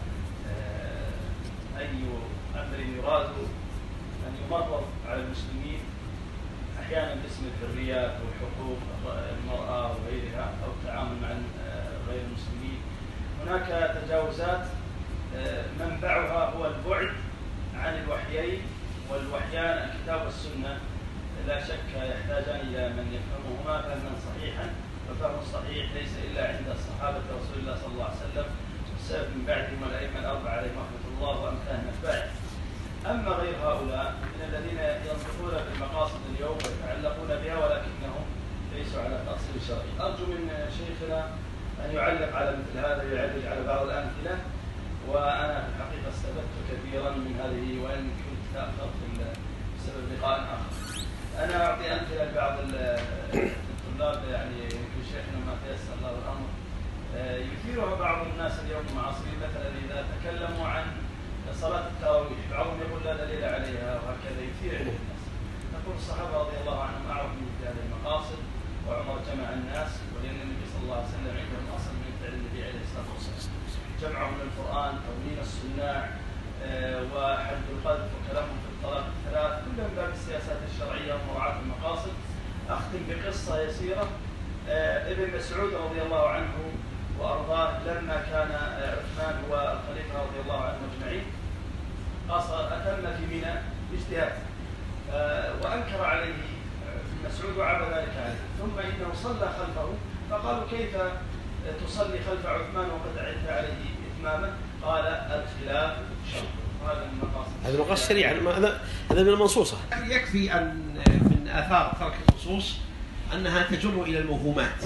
أي أمر يراد أن يمرر على المسلمين، أحيانا باسم الحريات وحقوق المرأة وغيرها أو التعامل مع غير المسلمين. هناك تجاوزات منبعها هو البعد عن الوحيين، والوحيان الكتاب والسنة لا شك يحتاجان إلى من يفهمهما فهما صحيحا، والفهم الصحيح ليس إلا عند الصحابة رسول الله صلى الله عليه وسلم والسلف من بعدهم والأئمة الأربعة عليهم رحمة الله وأمثالهم أتباعهم. أما غير هؤلاء من الذين ينطقون بالمقاصد اليوم ويتعلقون بها ولكنهم ليسوا على تأصيل شرعي. أرجو من شيخنا أن يعلق على مثل هذا ويعرج على بعض الأمثلة، وأنا في الحقيقة استفدت كثيرا من هذه وإن كنت تأخرت بسبب لقاء آخر. أنا أعطي أمثلة لبعض الطلاب، يعني يمكن شيخنا ما تيسر له الأمر يثيرها بعض الناس اليوم المعاصرين، مثلا إذا تكلموا عن صلاة التراويح بعضهم يقول لا دليل عليها وهكذا يثير عند الناس. نقول الصحابة رضي الله عنهم أعرف من هذه المقاصد، وعمر جمع الناس، ولأن النبي صلى الله عليه وسلم عندهم أصل من فعل النبي عليه الصلاة والسلام، جمعهم للقرآن، تضمين السناع، وحد القذف وكلامهم في الطلاق الثلاث، كلهم باب السياسات الشرعية ومراعاة المقاصد. أختم بقصة يسيرة. ابن مسعود رضي الله عنه وأرضاه لما كان عثمان هو الخليفة رضي الله عنه أجمعين أتم في منى اجتهاد، وأنكر عليه ابن مسعود وعاب ذلك عليه، ثم إنه صلى خلفه فقالوا: كيف تصلي خلف عثمان وقد عدت عليه إتمامه؟ قال: الخلاف شر. هذا من مقاصد هذا مقاصد شريعة، هذا هذا من المنصوصة. يكفي أن من آثار ترك النصوص أنها تجر إلى الموهومات،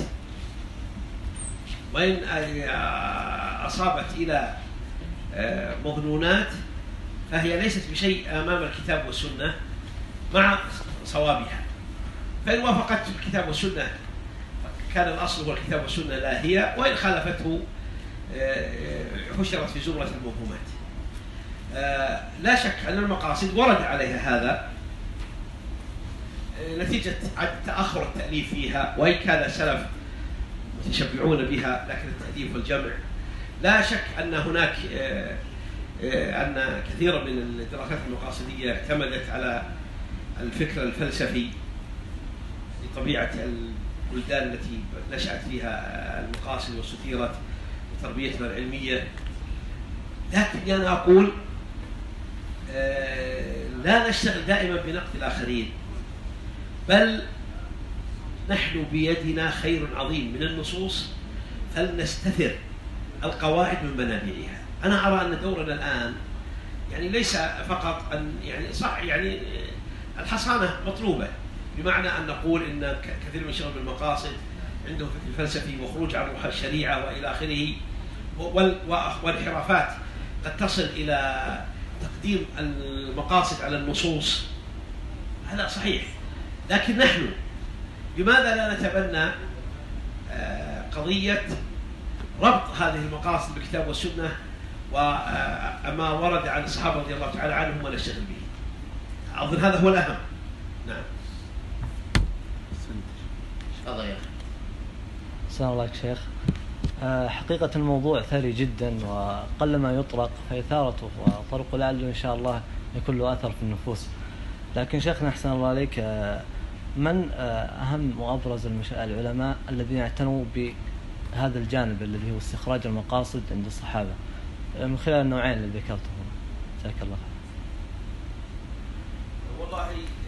وإن أصابت إلى مظنونات فهي ليست بشيء أمام الكتاب والسنة مع صوابها. فإن وافقت الكتاب والسنة كان الأصل هو الكتاب والسنة لا هي، وإن خالفته حشرت في زمرة الموهومات. لا شك أن المقاصد ورد عليها هذا نتيجة تأخر التأليف فيها، وإن كان السلف متشبعون بها، لكن التأليف والجمع لا شك أن هناك أن كثيرا من الدراسات المقاصدية اعتمدت على الفكر الفلسفي لطبيعة البلدان التي نشأت فيها المقاصد واستثيرت وتربيتها العلمية. لكن أنا أقول لا نشتغل دائما بنقد الآخرين، بل نحن بيدنا خير عظيم من النصوص، فلنستثر القواعد من منابعها. أنا أرى أن دورنا الآن يعني ليس فقط أن يعني صح يعني الحصانة مطلوبة، بمعنى أن نقول إن كثير من شباب المقاصد عندهم فكر فلسفي وخروج عن روح الشريعة وإلى آخره، والانحرافات قد تصل إلى تقديم المقاصد على النصوص. هذا صحيح، لكن نحن لماذا لا نتبنى قضية ربط هذه المقاصد بالكتاب والسنة وما ورد عن الصحابة رضي الله تعالى عنهم ونشتغل به؟ أظن هذا هو الأهم. نعم. تفضل يا أخي. السلام عليكم شيخ. حقيقة الموضوع ثري جدا وقلما يطرق، فإثارته وطرق لعله إن شاء الله يكون له أثر في النفوس. لكن شيخنا أحسن الله عليك، من أهم وأبرز العلماء الذين اعتنوا بهذا الجانب الذي هو استخراج المقاصد عند الصحابة من خلال النوعين اللي ذكرتهم؟ جزاك الله خير. والله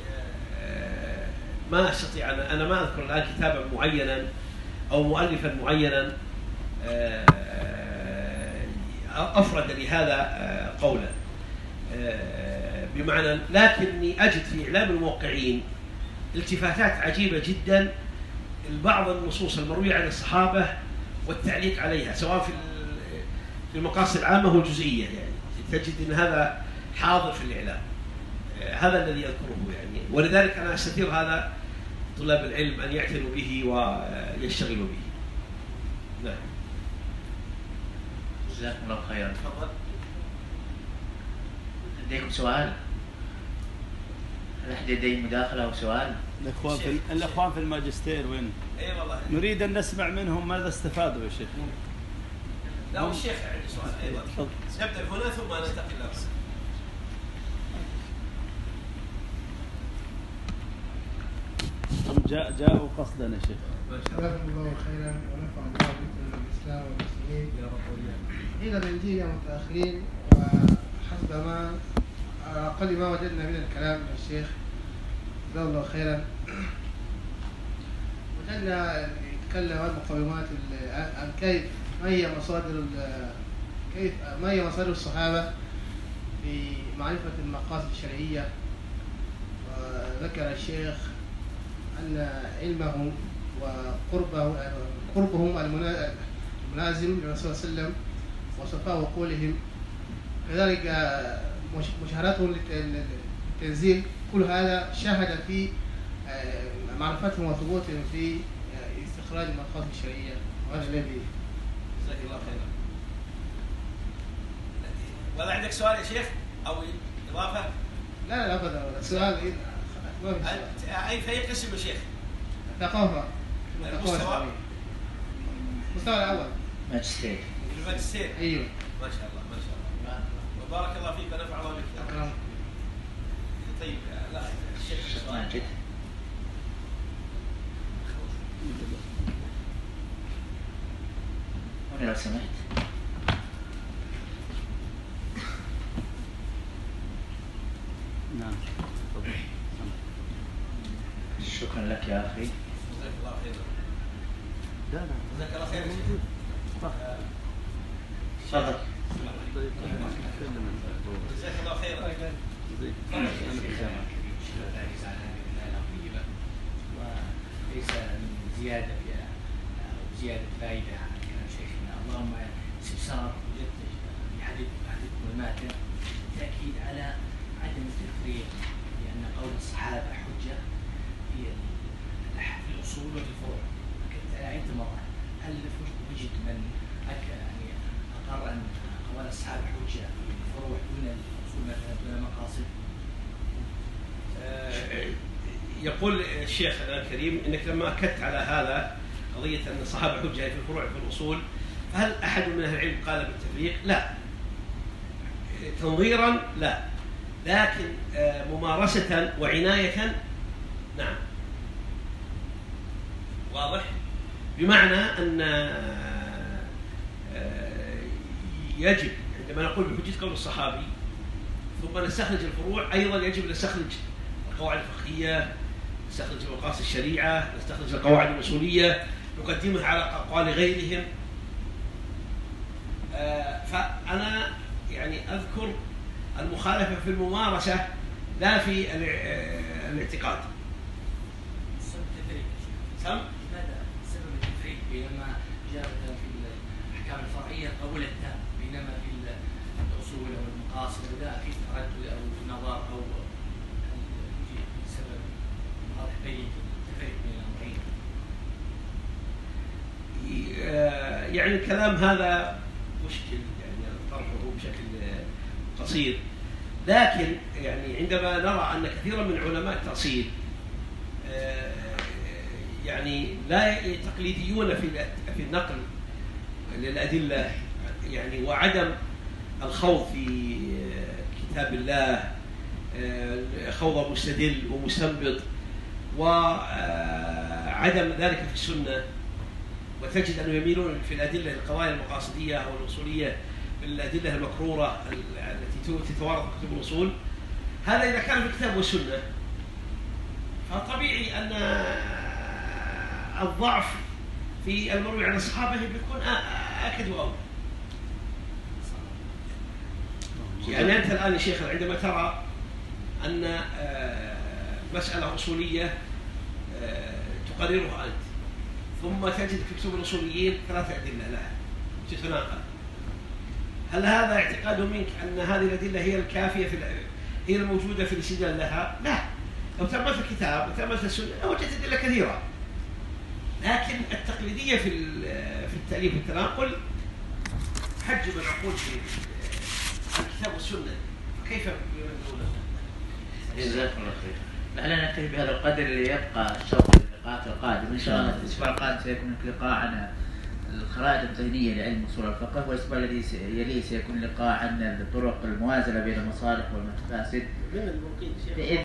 ما استطيع انا انا ما اذكر الان كتابا معينا او مؤلفا معينا افرد لهذا قولا، بمعنى لكني اجد في اعلام الموقعين التفاتات عجيبه جدا لبعض النصوص المرويه عن الصحابه والتعليق عليها، سواء في في المقاصد العامه والجزئيه، يعني تجد ان هذا حاضر في الاعلام، هذا الذي اذكره يعني، ولذلك انا استثير هذا طلاب العلم ان يعتنوا به ويشتغلوا به. نعم. جزاكم الله خيرا. تفضل. لديكم سؤال؟ هل أحد لديه مداخلة أو سؤال؟ الأخوان في الأخوان في الماجستير وين؟ اي والله. نريد أن نسمع منهم ماذا استفادوا يا شيخ. لا والشيخ عندي سؤال أيضا. نبدأ هنا ثم ننتقل للرسم. جاء جاءوا قصدا يا شيخ. جزاكم الله خيرا ونفع الله بكم الاسلام والمسلمين يا رب وإياكم. قيل بنجينا متاخرين وحسب ما اقل ما وجدنا من الكلام من الشيخ جزاه الله خيرا، وجدنا يتكلم عن مقومات عن كيف ما هي مصادر كيف ما هي مصادر الصحابه في معرفه المقاصد الشرعيه، وذكر الشيخ أن علمهم وقربه قربهم الملازم للرسول صلى الله عليه وسلم وصفاء عقولهم، كذلك مشاهدتهم للتنزيل، كل هذا شاهد في معرفتهم وثبوتهم في استخراج المقاصد الشرعية، وهذا الذي جزاك الله خيرا. ولا عندك سؤال يا شيخ أو إضافة؟ لا لا أبدا، السؤال أي في أي قسم يا شيخ؟ ثقافة. المستوى؟ المستوى الأول. ماجستير. الماجستير. أيوه. ما شاء الله ما شاء الله. وبارك الله فيك ونفع الله بك. أكرم. طيب لا الشيخ ماجد. هنا لو سمحت. نعم. شكرا لك يا أخي. جزاك الله خيرا. لا لا. جزاك الله خيرا. تفضل. جزاك الله خيرا. وليس من زيادة أو زيادة فائدة على كلام شيخنا، اللهم استفسار وجدت في حديث حديث الماتع التأكيد على عدم التفريق، لأن قول الصحابة حجة في الأصول وفي الفروع. كنت عدت مرة، هل وجد من يعني أقر أن قول الصحابة حجة في الفروع دون الأصول مثلا دون المقاصد؟ يقول الشيخ الكريم انك لما اكدت على هذا قضيه ان الصحابه حجه في الفروع في الاصول، فهل احد من اهل العلم قال بالتفريق؟ لا. تنظيرا لا، لكن ممارسه وعنايه نعم. واضح؟ بمعنى ان يجب عندما نقول بحجه قول الصحابي ثم نستخرج الفروع، ايضا يجب نستخرج القواعد الفقهية، نستخرج مقاصد الشريعة، نستخرج القواعد الأصولية، نقدمها على أقوال غيرهم. آه فأنا يعني أذكر المخالفة في الممارسة لا في آه الاعتقاد. سبب التفريق سم؟ لماذا سبب التفريق بينما جاء في الأحكام الفرعية قبول التام، بينما في الأصول أو المقاصد لا في تردد أو نظر أو يعني الكلام هذا مشكل يعني طرحه بشكل قصير، لكن يعني عندما نرى أن كثيرا من علماء التأصيل يعني لا تقليديون في في النقل للأدلة يعني، وعدم الخوض في كتاب الله، خوض مستدل ومستنبط، وعدم ذلك في السنة، وتجد أنهم يميلون في الأدلة القضايا المقاصدية أو الأصولية بالأدلة المكرورة التي تتوارد في كتب الأصول، هذا إذا كان في الكتاب والسنة فطبيعي أن الضعف في المروي عن الصحابة بيكون أكد وأولى. يعني أنت الآن يا شيخ عندما ترى أن مسألة أصولية تقررها أنت، ثم تجد في كتب الأصوليين ثلاثة أدلة لها تتناقض، هل هذا اعتقاد منك أن هذه الأدلة هي الكافية في هي الموجودة في الاستدلال لها؟ لا. لو تأملت الكتاب وتأملت السنة لوجدت أدلة كثيرة، لكن التقليدية في في التأليف والتناقل حجب العقول في الكتاب والسنة، كيف يردونه؟ جزاكم الله خير. لعلنا نكتفي بهذا القدر اللي يبقى الشوق للقاءات القادمة إن شاء الله. الأسبوع القادم سيكون لقاء عن الخرائط الذهنية لعلم أصول الفقه، والأسبوع الذي يليه سيكون لقاء عن الطرق الموازنة بين المصالح والمفاسد.